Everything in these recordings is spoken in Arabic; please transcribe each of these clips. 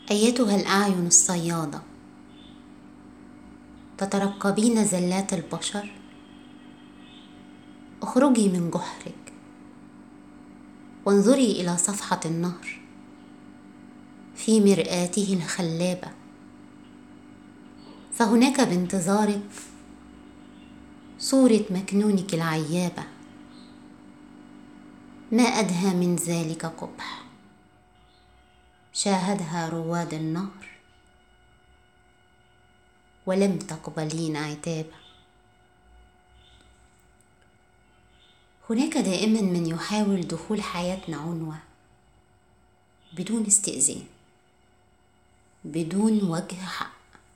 أيتها الأعين الصيادة، تترقبين زلات البشر؟ اخرجي من جحرك وانظري إلى صفحة النهر في مرآته الخلابة، فهناك بانتظارك صورة مكنونك العيابة. ما أدهى من ذلك قبح شاهدها رواد النهر ولم تقبلين عتابه. هناك دائما من يحاول دخول حياتنا عنوة بدون استئذان، بدون وجه حق.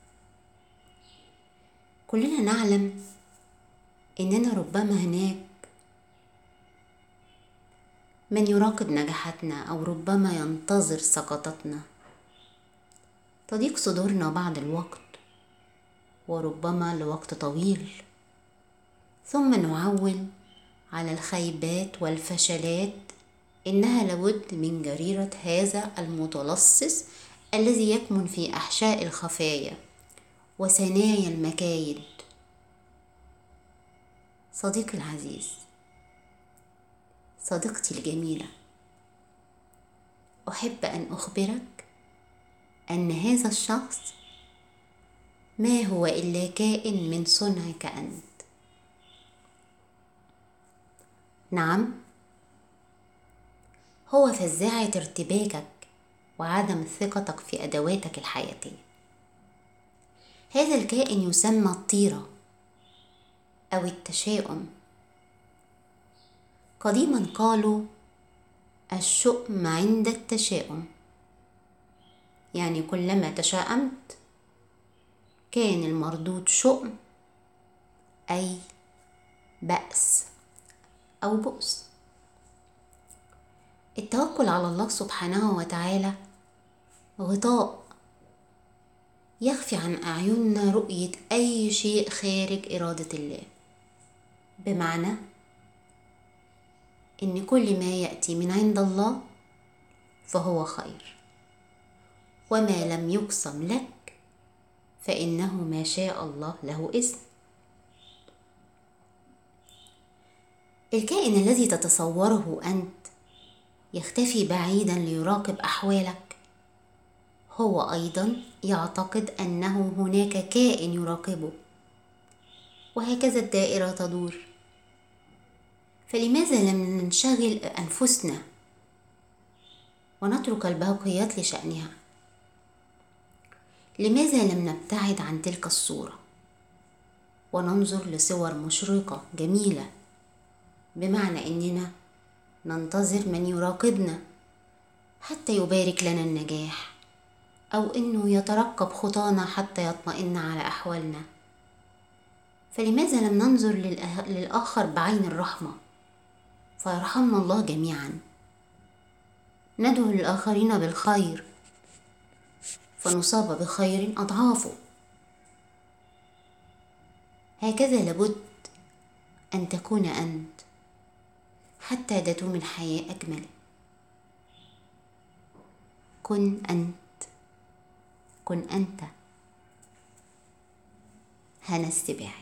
كلنا نعلم إننا ربما هناك من يراقب نجاحاتنا أو ربما ينتظر سقطتنا. تضيق صدورنا بعض الوقت وربما لوقت طويل، ثم نعول على الخيبات والفشلات إنها لابد من جريرة هذا المتلصص الذي يكمن في أحشاء الخفايا وثنايا المكايد. صديقي العزيز، صديقتي الجميلة، أحب أن أخبرك أن هذا الشخص ما هو إلا كائن من صنعك أنت. نعم، هو فزاعة ارتباكك وعدم ثقتك في أدواتك الحياتية. هذا الكائن يسمى الطيرة أو التشاؤم. قديما قالوا الشؤم عند التشاؤم، يعني كلما تشاءمت كان المردود شؤم، أي بأس أو بؤس. التوكل على الله سبحانه وتعالى غطاء يخفي عن أعيننا رؤية أي شيء خارج إرادة الله، بمعنى إن كل ما يأتي من عند الله فهو خير، وما لم يقسم لك فإنه ما شاء الله له إذن. الكائن الذي تتصوره أنت يختفي بعيدا ليراقب أحوالك هو أيضا يعتقد أنه هناك كائن يراقبه، وهكذا الدائرة تدور. فلماذا لم ننشغل أنفسنا ونترك الباقيات لشأنها؟ لماذا لم نبتعد عن تلك الصورة وننظر لصور مشرقة جميلة، بمعنى أننا ننتظر من يراقبنا حتى يبارك لنا النجاح، أو أنه يترقب خطانا حتى يطمئن على أحوالنا؟ فلماذا لم ننظر للآخر بعين الرحمة فيرحمنا الله جميعا؟ ندعو للآخرين بالخير فنصاب بخير أضعافه. هكذا لابد أن تكون أنت حتى تدوم الحياة أجمل. كن أنت، كن أنت. هنا السباعي.